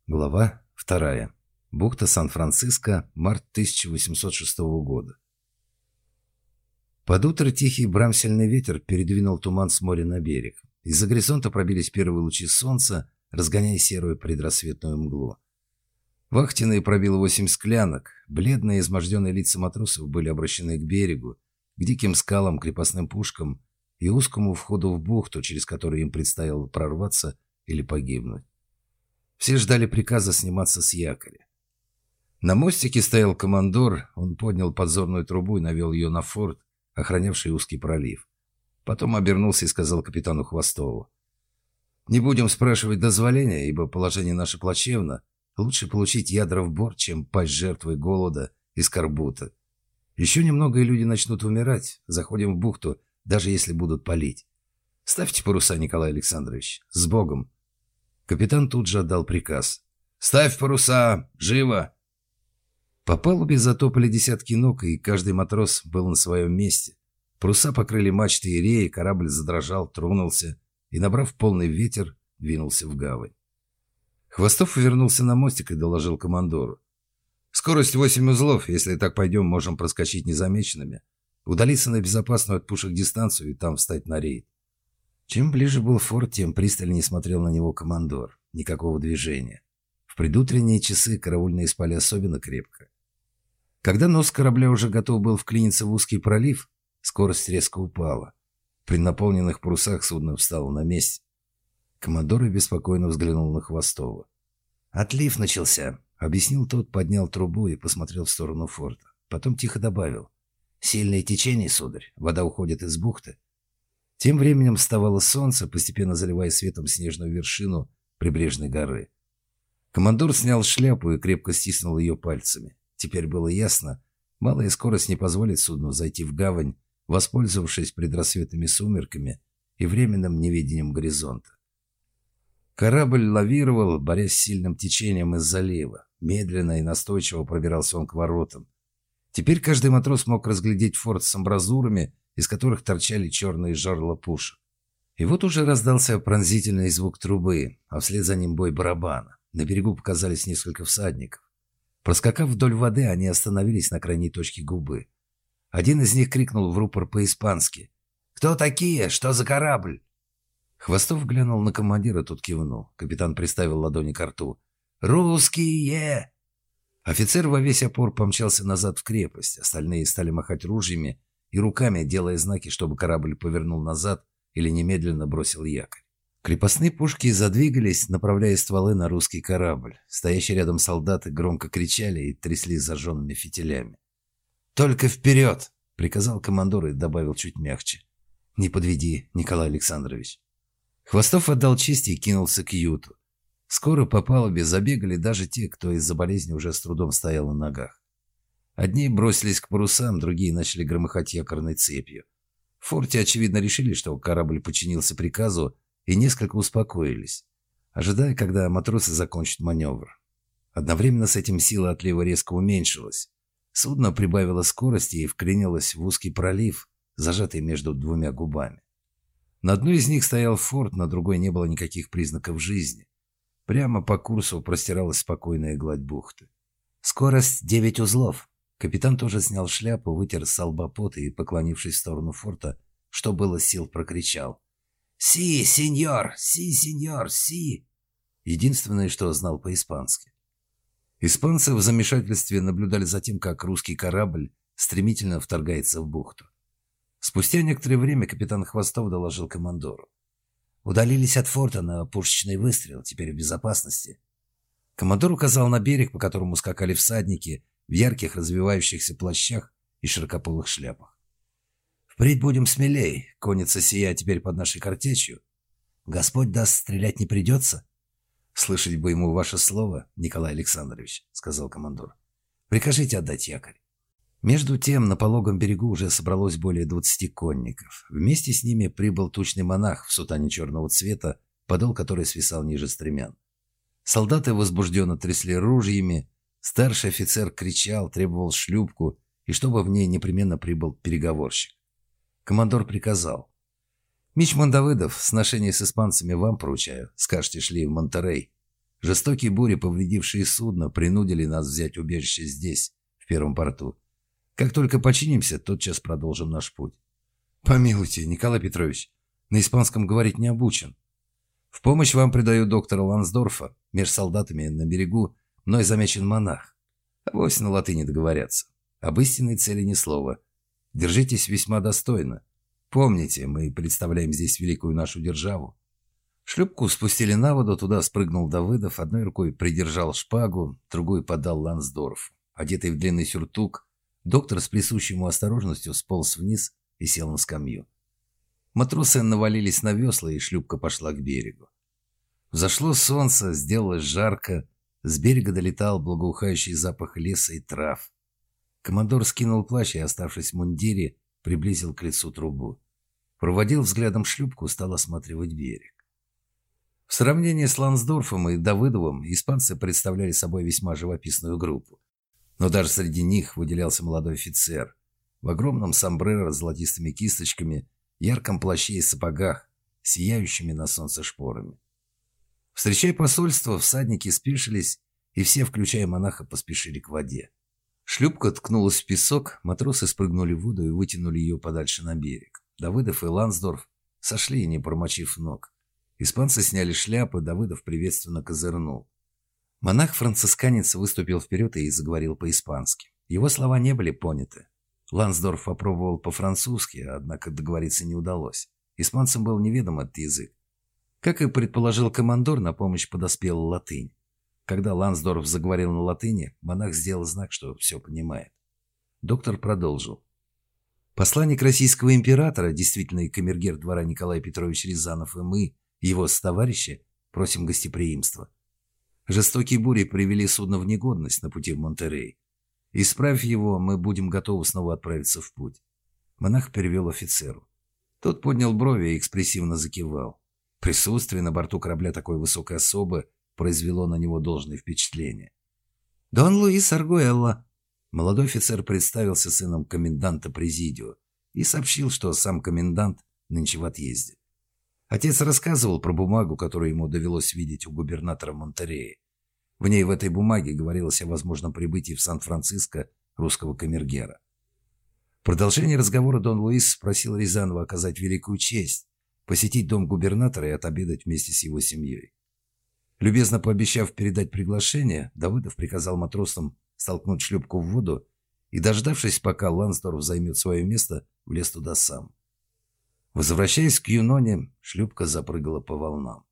Глава 2. Бухта Сан-Франциско, март 1806 года. Под утро тихий брамсельный ветер передвинул туман с моря на берег. Из-за горизонта пробились первые лучи солнца, разгоняя серую предрассветную мглу. Вахтенный пробил 8 склянок. Бледные, изможденные лица матросов были обращены к берегу, к диким скалам, крепостным пушкам и узкому входу в бухту, через который им предстояло прорваться или погибнуть. Все ждали приказа сниматься с якоря. На мостике стоял командор, он поднял подзорную трубу и навел ее на форт, охранявший узкий пролив. Потом обернулся и сказал капитану Хвостову: «Не будем спрашивать дозволения, ибо положение наше плачевно. Лучше получить ядра в борт, чем пасть жертвой голода и скорбута. Еще немного, и люди начнут умирать. Заходим в бухту, даже если будут палить. Ставьте паруса, Николай Александрович. С Богом!» Капитан тут же отдал приказ: «Ставь паруса! Живо!» По палубе затопали десятки ног, и каждый матрос был на своем месте. Паруса покрыли мачты и реи, корабль задрожал, тронулся и, набрав полный ветер, двинулся в гавань. Хвостов вернулся на мостик и доложил командору: «Скорость 8 узлов. Если так пойдем, можем проскочить незамеченными, удалиться на безопасную от пушек дистанцию и там встать на рейд». Чем ближе был форт, тем пристальнее смотрел на него командор. Никакого движения. В предутренние часы караульные спали особенно крепко. Когда нос корабля уже готов был вклиниться в узкий пролив, скорость резко упала. При наполненных парусах судно встало на месте. Командор беспокойно взглянул на Хвостова. «Отлив начался», — объяснил тот, поднял трубу и посмотрел в сторону форта. Потом тихо добавил: «Сильное течение, сударь, вода уходит из бухты». Тем временем вставало солнце, постепенно заливая светом снежную вершину прибрежной горы. Командор снял шляпу и крепко стиснул ее пальцами. Теперь было ясно: малая скорость не позволит судну зайти в гавань, воспользовавшись предрассветными сумерками и временным невидением горизонта. Корабль лавировал, борясь с сильным течением из залива. Медленно и настойчиво пробирался он к воротам. Теперь каждый матрос мог разглядеть форт с амбразурами, из которых торчали черные жерла пушек. И вот уже раздался пронзительный звук трубы, а вслед за ним бой барабана. На берегу показались несколько всадников. Проскакав вдоль воды, они остановились на крайней точке губы. Один из них крикнул в рупор по-испански: «Кто такие? Что за корабль?» Хвостов глянул на командира, тот кивнул. Капитан приставил ладони к рту. «Русские!» Офицер во весь опор помчался назад в крепость. Остальные стали махать ружьями и руками, делая знаки, чтобы корабль повернул назад или немедленно бросил якорь. Крепостные пушки задвигались, направляя стволы на русский корабль. Стоящие рядом солдаты громко кричали и трясли зажженными фитилями. «Только вперед!» — приказал командор и добавил чуть мягче: «Не подведи, Николай Александрович». Хвостов отдал честь и кинулся к юту. Скоро по палубе забегали даже те, кто из-за болезни уже с трудом стоял на ногах. Одни бросились к парусам, другие начали громыхать якорной цепью. В форте, очевидно, решили, что корабль подчинился приказу, и несколько успокоились, ожидая, когда матросы закончат маневр. Одновременно с этим сила отлива резко уменьшилась. Судно прибавило скорости и вклинилось в узкий пролив, зажатый между двумя губами. На одной из них стоял форт, на другой не было никаких признаков жизни. Прямо по курсу простиралась спокойная гладь бухты. «Скорость 9 узлов». Капитан тоже снял шляпу, вытер со лба пот и, поклонившись в сторону форта, что было сил, прокричал: «Си, сеньор! Си, сеньор! Си!» Единственное, что знал по-испански. Испанцы в замешательстве наблюдали за тем, как русский корабль стремительно вторгается в бухту. Спустя некоторое время капитан Хвостов доложил командору: «Удалились от форта на пушечный выстрел, теперь в безопасности». Командор указал на берег, по которому скакали всадники в ярких развивающихся плащах и широкополых шляпах. «Впредь будем смелей. Конница сия теперь под нашей картечью. Господь даст, стрелять не придется». «Слышать бы ему ваше слово, Николай Александрович», — сказал командор. «Прикажите отдать якорь». Между тем на пологом берегу уже собралось более 20 конников. Вместе с ними прибыл тучный монах в сутане черного цвета, подол которой свисал ниже стремян. Солдаты возбужденно трясли ружьями. Старший офицер кричал, требовал шлюпку, и чтобы в ней непременно прибыл переговорщик. Командор приказал: «Мичман Давыдов, сношение с испанцами вам поручаю. Скажете, шли в Монтерей». Жестокие бури, повредившие судно, принудили нас взять убежище здесь, в первом порту. Как только починимся, тотчас продолжим наш путь. Помилуйте, Николай Петрович, на испанском говорить не обучен. В помощь вам придаю доктора Лансдорфа. Меж солдатами на берегу мной замечен монах. Авось на латыни договорятся. Об истинной цели ни слова. Держитесь весьма достойно. Помните, мы представляем здесь великую нашу державу. Шлюпку спустили на воду, туда спрыгнул Давыдов, одной рукой придержал шпагу, другой подал Лансдорфу. Одетый в длинный сюртук, доктор с присущей ему осторожностью сполз вниз и сел на скамью. Матросы навалились на весла, и шлюпка пошла к берегу. Взошло солнце, сделалось жарко, с берега долетал благоухающий запах леса и трав. Командор скинул плащ и, оставшись в мундире, приблизил к лицу трубу. Проводил взглядом шлюпку, стал осматривать берег. В сравнении с Лансдорфом и Давыдовым испанцы представляли собой весьма живописную группу. Но даже среди них выделялся молодой офицер в огромном сомбреро с золотистыми кисточками, ярком плаще и сапогах, сияющими на солнце шпорами. Встречая посольство, всадники спешились, и все, включая монаха, поспешили к воде. Шлюпка ткнулась в песок, матросы спрыгнули в воду и вытянули ее подальше на берег. Давыдов и Лансдорф сошли, не промочив ног. Испанцы сняли шляпы, Давыдов приветственно козырнул. Монах-францисканец выступил вперед и заговорил по-испански. Его слова не были поняты. Лансдорф попробовал по-французски, однако договориться не удалось. Испанцам был неведом этот язык. Как и предположил командор, на помощь подоспела латынь. Когда Лансдорф заговорил на латыни, монах сделал знак, что все понимает. Доктор продолжил. Посланник российского императора, действительный камергер двора Николай Петрович Рязанов, и мы, его товарищи, просим гостеприимства. Жестокие бури привели судно в негодность на пути в Монтеррей. Исправив его, мы будем готовы снова отправиться в путь. Монах перевел офицеру. Тот поднял брови и экспрессивно закивал. Присутствие на борту корабля такой высокой особы произвело на него должное впечатление. «Дон Луис Аргуэлло». Молодой офицер представился сыном коменданта Президио и сообщил, что сам комендант нынче в отъезде. Отец рассказывал про бумагу, которую ему довелось видеть у губернатора Монтеррея. В ней, в этой бумаге, говорилось о возможном прибытии в Сан-Франциско русского камергера. В продолжении разговора Дон Луис просил Рязанова оказать великую честь, посетить дом губернатора и отобедать вместе с его семьей. Любезно пообещав передать приглашение, Давыдов приказал матросам столкнуть шлюпку в воду и, дождавшись, пока Лансдорф займет свое место, влез туда сам. Возвращаясь к Юноне, шлюпка запрыгала по волнам.